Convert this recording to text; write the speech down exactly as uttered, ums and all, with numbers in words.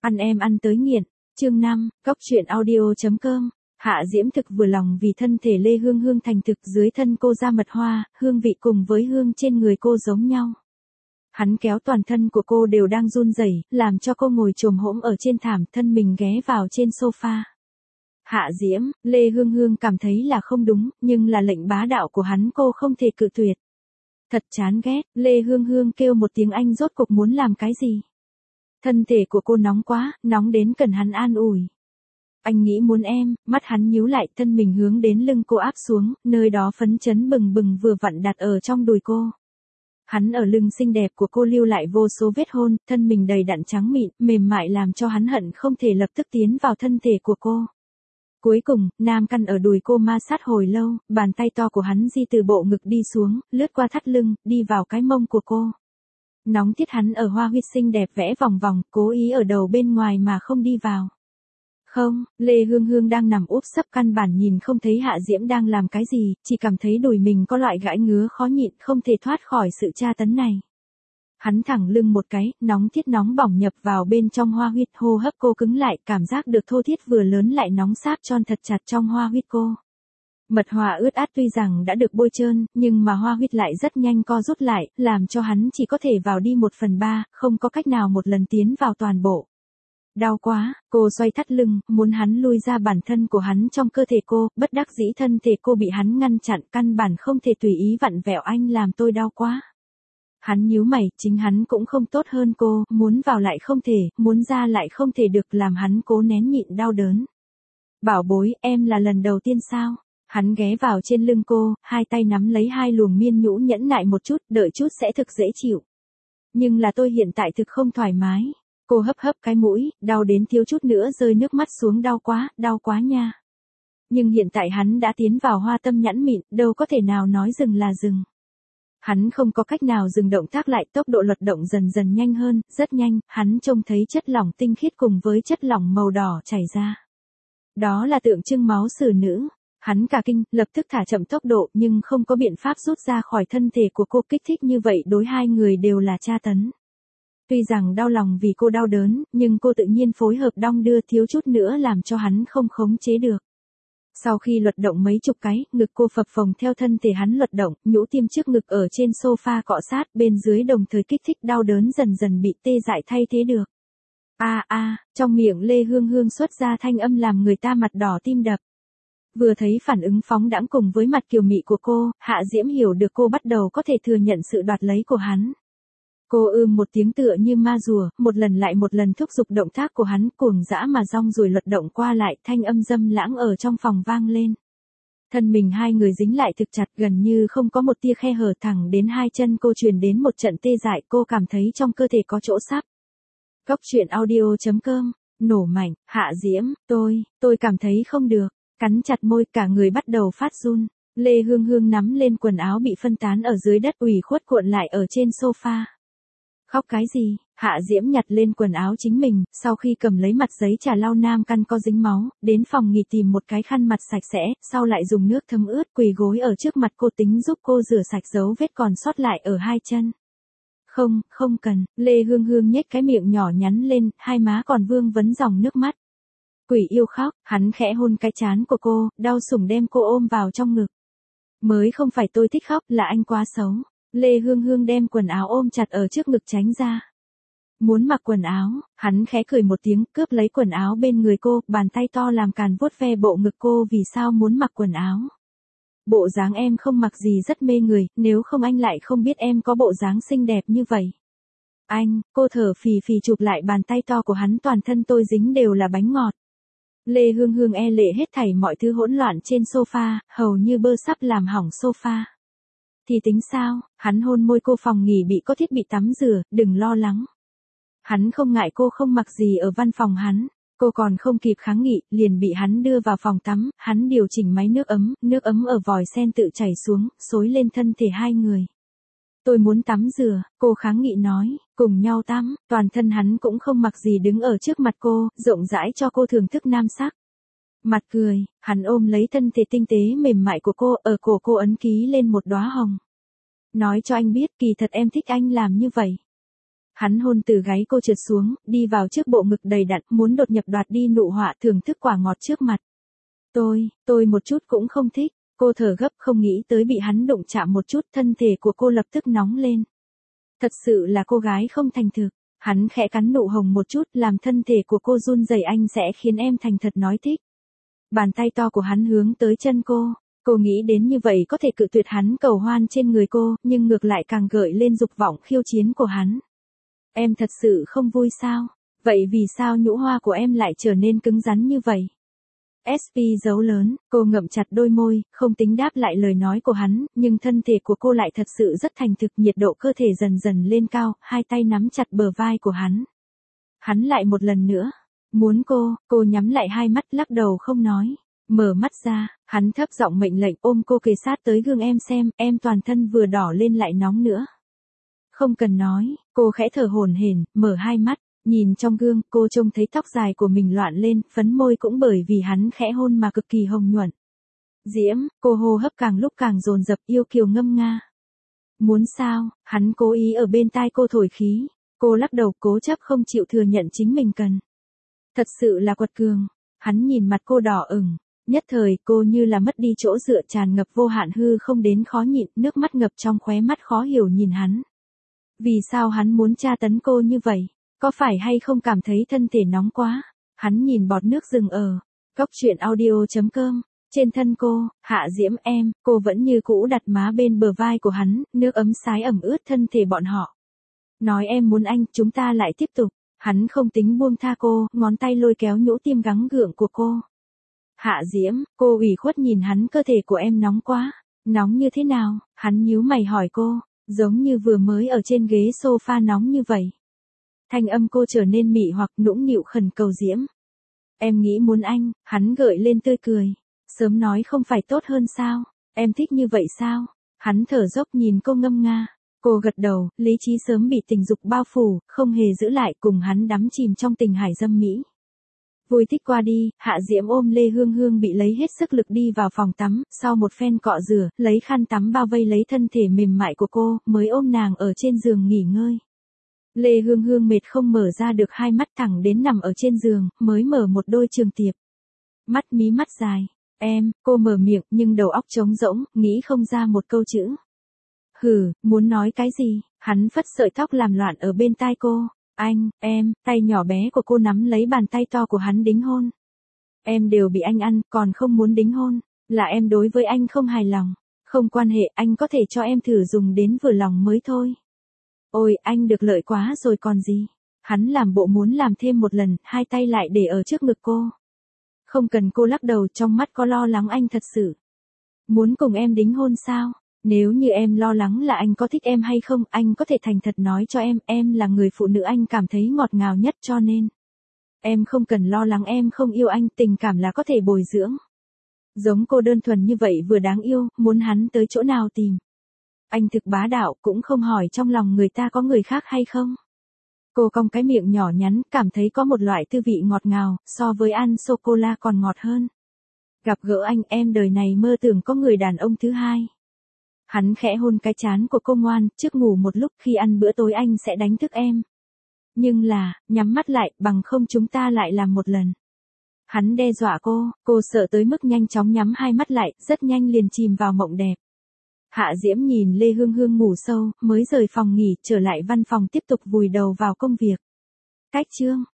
Ăn em ăn tới nghiện. Chương năm, Cóc truyện audio chấm com. Hạ Diễm thực vừa lòng vì thân thể Lê Hương Hương thành thực, dưới thân cô ra mật hoa, hương vị cùng với hương trên người cô giống nhau. Hắn kéo toàn thân của cô đều đang run rẩy, làm cho cô ngồi chồm hổm ở trên thảm, thân mình ghé vào trên sofa. Hạ Diễm, Lê Hương Hương cảm thấy là không đúng, nhưng là lệnh bá đạo của hắn cô không thể cự tuyệt. Thật chán ghét, Lê Hương Hương kêu một tiếng anh rốt cục muốn làm cái gì? Thân thể của cô nóng quá, nóng đến cần hắn an ủi. Anh nghĩ muốn em, mắt hắn nhíu lại, thân mình hướng đến lưng cô áp xuống, nơi đó phấn chấn bừng bừng vừa vặn đặt ở trong đùi cô. Hắn ở lưng xinh đẹp của cô lưu lại vô số vết hôn, thân mình đầy đặn trắng mịn, mềm mại làm cho hắn hận không thể lập tức tiến vào thân thể của cô. Cuối cùng, nam căn ở đùi cô ma sát hồi lâu, bàn tay to của hắn di từ bộ ngực đi xuống, lướt qua thắt lưng, đi vào cái mông của cô. Nóng tiết hắn ở hoa huyết xinh đẹp vẽ vòng vòng, cố ý ở đầu bên ngoài mà không đi vào. Không, Lê Hương Hương đang nằm úp sấp căn bản nhìn không thấy Hạ Diễm đang làm cái gì, chỉ cảm thấy đùi mình có loại gãi ngứa khó nhịn, không thể thoát khỏi sự tra tấn này. Hắn thẳng lưng một cái, nóng thiết nóng bỏng nhập vào bên trong hoa huyết, hô hấp cô cứng lại, cảm giác được thô thiết vừa lớn lại nóng sáp tròn thật chặt trong hoa huyết cô. Mật hoa ướt át tuy rằng đã được bôi trơn, nhưng mà hoa huyết lại rất nhanh co rút lại, làm cho hắn chỉ có thể vào đi một phần ba, không có cách nào một lần tiến vào toàn bộ. Đau quá, cô xoay thắt lưng, muốn hắn lui ra bản thân của hắn trong cơ thể cô, bất đắc dĩ thân thể cô bị hắn ngăn chặn, căn bản không thể tùy ý vặn vẹo, anh làm tôi đau quá. Hắn nhíu mày, chính hắn cũng không tốt hơn cô, muốn vào lại không thể, muốn ra lại không thể được, làm hắn cố nén nhịn đau đớn. Bảo bối, em là lần đầu tiên sao? Hắn ghé vào trên lưng cô, hai tay nắm lấy hai luồng miên nhũ, nhẫn nại một chút, đợi chút sẽ thực dễ chịu. Nhưng là tôi hiện tại thực không thoải mái. Cô hấp hấp cái mũi, đau đến thiếu chút nữa rơi nước mắt xuống, đau quá, đau quá nha. Nhưng hiện tại hắn đã tiến vào hoa tâm nhẫn mịn, đâu có thể nào nói dừng là dừng. Hắn không có cách nào dừng động tác lại, tốc độ luật động dần dần nhanh hơn, rất nhanh, hắn trông thấy chất lỏng tinh khiết cùng với chất lỏng màu đỏ chảy ra. Đó là tượng trưng máu xử nữ. Hắn cả kinh, lập tức thả chậm tốc độ, nhưng không có biện pháp rút ra khỏi thân thể của cô, kích thích như vậy đối hai người đều là tra tấn. Tuy rằng đau lòng vì cô đau đớn, nhưng cô tự nhiên phối hợp đong đưa, thiếu chút nữa làm cho hắn không khống chế được. Sau khi luật động mấy chục cái, ngực cô phập phồng theo thân thể hắn luật động, nhũ tiêm trước ngực ở trên sofa cọ sát, bên dưới đồng thời kích thích, đau đớn dần dần bị tê dại thay thế được. A a, trong miệng Lê Hương Hương xuất ra thanh âm làm người ta mặt đỏ tim đập. Vừa thấy phản ứng phóng đãng cùng với mặt kiều mị của cô, Hạ Diễm hiểu được cô bắt đầu có thể thừa nhận sự đoạt lấy của hắn. Cô ưm một tiếng tựa như ma rùa, một lần lại một lần thúc giục động tác của hắn, cuồng dã mà rong ruổi luật động qua lại, thanh âm dâm lãng ở trong phòng vang lên. Thân mình hai người dính lại thực chặt, gần như không có một tia khe hở, thẳng đến hai chân cô truyền đến một trận tê dại, cô cảm thấy trong cơ thể có chỗ sắp. Cóc truyện audio chấm com, nổ mạnh, Hạ Diễm, tôi, tôi cảm thấy không được, cắn chặt môi, cả người bắt đầu phát run. Lê Hương Hương nắm lên quần áo bị phân tán ở dưới đất, ủy khuất cuộn lại ở trên sofa. Khóc cái gì? Hạ Diễm nhặt lên quần áo chính mình, sau khi cầm lấy mặt giấy trà lau nam căn có dính máu, đến phòng nghỉ tìm một cái khăn mặt sạch sẽ, sau lại dùng nước thấm ướt quỳ gối ở trước mặt cô, tính giúp cô rửa sạch dấu vết còn sót lại ở hai chân. Không, không cần, Lê Hương Hương nhếch cái miệng nhỏ nhắn lên, hai má còn vương vấn dòng nước mắt. Quỷ yêu khóc, hắn khẽ hôn cái trán của cô, đau sủng đem cô ôm vào trong ngực. Mới không phải tôi thích khóc, là anh quá xấu. Lê Hương Hương đem quần áo ôm chặt ở trước ngực tránh ra. Muốn mặc quần áo, hắn khẽ cười một tiếng, cướp lấy quần áo bên người cô, bàn tay to làm càn vuốt ve bộ ngực cô. Vì sao muốn mặc quần áo? Bộ dáng em không mặc gì rất mê người, nếu không anh lại không biết em có bộ dáng xinh đẹp như vậy. Anh, cô thở phì phì chụp lại bàn tay to của hắn, toàn thân tôi dính đều là bánh ngọt. Lê Hương Hương e lệ hết thảy mọi thứ hỗn loạn trên sofa, hầu như bơ sắp làm hỏng sofa. Thì tính sao, hắn hôn môi cô, phòng nghỉ bị có thiết bị tắm rửa, đừng lo lắng. Hắn không ngại cô không mặc gì ở văn phòng hắn, cô còn không kịp kháng nghị, liền bị hắn đưa vào phòng tắm, hắn điều chỉnh máy nước ấm, nước ấm ở vòi sen tự chảy xuống, xối lên thân thể hai người. Tôi muốn tắm rửa, cô kháng nghị nói, cùng nhau tắm, toàn thân hắn cũng không mặc gì đứng ở trước mặt cô, rộng rãi cho cô thưởng thức nam sắc. Mặt cười, hắn ôm lấy thân thể tinh tế mềm mại của cô, ở cổ cô ấn ký lên một đóa hồng. Nói cho anh biết, kỳ thật em thích anh làm như vậy. Hắn hôn từ gáy cô trượt xuống, đi vào trước bộ ngực đầy đặn, muốn đột nhập đoạt đi nụ họa thưởng thức quả ngọt trước mặt. Tôi, tôi một chút cũng không thích, cô thở gấp không nghĩ tới bị hắn đụng chạm một chút, thân thể của cô lập tức nóng lên. Thật sự là cô gái không thành thực, hắn khẽ cắn nụ hồng một chút làm thân thể của cô run rẩy. Anh sẽ khiến em thành thật nói thích. Bàn tay to của hắn hướng tới chân cô, cô nghĩ đến như vậy có thể cự tuyệt hắn cầu hoan trên người cô, nhưng ngược lại càng gợi lên dục vọng khiêu chiến của hắn. Em thật sự không vui sao? Vậy vì sao nhũ hoa của em lại trở nên cứng rắn như vậy? ét pê dấu lớn, cô ngậm chặt đôi môi, không tính đáp lại lời nói của hắn, nhưng thân thể của cô lại thật sự rất thành thực, nhiệt độ cơ thể dần dần lên cao, hai tay nắm chặt bờ vai của hắn. Hắn lại một lần nữa, muốn cô, cô nhắm lại hai mắt lắc đầu không nói. Mở mắt ra, hắn thấp giọng mệnh lệnh ôm cô kề sát tới gương em xem, em toàn thân vừa đỏ lên lại nóng nữa. Không cần nói, cô khẽ thở hổn hển, mở hai mắt, nhìn trong gương, cô trông thấy tóc dài của mình loạn lên, phấn môi cũng bởi vì hắn khẽ hôn mà cực kỳ hồng nhuận. Diễm, cô hô hấp càng lúc càng dồn dập, yêu kiều ngâm nga. Muốn sao, hắn cố ý ở bên tai cô thổi khí, cô lắc đầu cố chấp không chịu thừa nhận chính mình cần. Thật sự là quật cường, hắn nhìn mặt cô đỏ ửng. Nhất thời cô như là mất đi chỗ dựa, tràn ngập vô hạn hư không đến khó nhịn, nước mắt ngập trong khóe mắt khó hiểu nhìn hắn. Vì sao hắn muốn tra tấn cô như vậy? Có phải hay không cảm thấy thân thể nóng quá? Hắn nhìn bọt nước dừng ở góc truyện audio chấm com. Trên thân cô, Hạ Diễm em, cô vẫn như cũ đặt má bên bờ vai của hắn, nước ấm sái ẩm ướt thân thể bọn họ. Nói em muốn anh, chúng ta lại tiếp tục. Hắn không tính buông tha cô, ngón tay lôi kéo nhũ tim gắng gượng của cô. Hạ Diễm, cô ủy khuất nhìn hắn, cơ thể của em nóng quá. Nóng như thế nào? Hắn nhíu mày hỏi cô, giống như vừa mới ở trên ghế sofa nóng như vậy. Thanh âm cô trở nên mị hoặc nũng nịu khẩn cầu Diễm. Em nghĩ muốn anh, hắn gợi lên tươi cười. Sớm nói không phải tốt hơn sao? Em thích như vậy sao? Hắn thở dốc nhìn cô ngâm nga. Cô gật đầu, lý trí sớm bị tình dục bao phủ, không hề giữ lại, cùng hắn đắm chìm trong tình hải dâm mỹ. Vui thích qua đi, Hạ Diễm ôm Lê Hương Hương bị lấy hết sức lực đi vào phòng tắm, sau một phen cọ rửa, lấy khăn tắm bao vây lấy thân thể mềm mại của cô, mới ôm nàng ở trên giường nghỉ ngơi. Lê Hương Hương mệt không mở ra được hai mắt, thẳng đến nằm ở trên giường, mới mở một đôi trường tiệp. Mắt mí mắt dài, em, cô mở miệng nhưng đầu óc trống rỗng, nghĩ không ra một câu chữ. Hừ, muốn nói cái gì? Hắn phất sợi tóc làm loạn ở bên tai cô. Anh, em, tay nhỏ bé của cô nắm lấy bàn tay to của hắn đính hôn. Em đều bị anh ăn, còn không muốn đính hôn. Là em đối với anh không hài lòng. Không quan hệ, anh có thể cho em thử dùng đến vừa lòng mới thôi. Ôi, anh được lợi quá rồi còn gì. Hắn làm bộ muốn làm thêm một lần, hai tay lại để ở trước ngực cô. Không cần, cô lắc đầu, trong mắt có lo lắng. Anh thật sự muốn cùng em đính hôn sao? Nếu như em lo lắng là anh có thích em hay không, anh có thể thành thật nói cho em, em là người phụ nữ anh cảm thấy ngọt ngào nhất, cho nên em không cần lo lắng em không yêu anh, tình cảm là có thể bồi dưỡng. Giống cô đơn thuần như vậy vừa đáng yêu, muốn hắn tới chỗ nào tìm. Anh thực bá đạo, cũng không hỏi trong lòng người ta có người khác hay không. Cô cong cái miệng nhỏ nhắn, cảm thấy có một loại tư vị ngọt ngào, so với ăn sô-cô-la còn ngọt hơn. Gặp gỡ anh, em đời này mơ tưởng có người đàn ông thứ hai. Hắn khẽ hôn cái trán của cô. Ngoan, trước ngủ một lúc, khi ăn bữa tối anh sẽ đánh thức em. Nhưng là, nhắm mắt lại, bằng không chúng ta lại làm một lần. Hắn đe dọa cô, cô sợ tới mức nhanh chóng nhắm hai mắt lại, rất nhanh liền chìm vào mộng đẹp. Hạ Diễm nhìn Lê Hương Hương ngủ sâu, mới rời phòng nghỉ, trở lại văn phòng tiếp tục vùi đầu vào công việc. Cách chương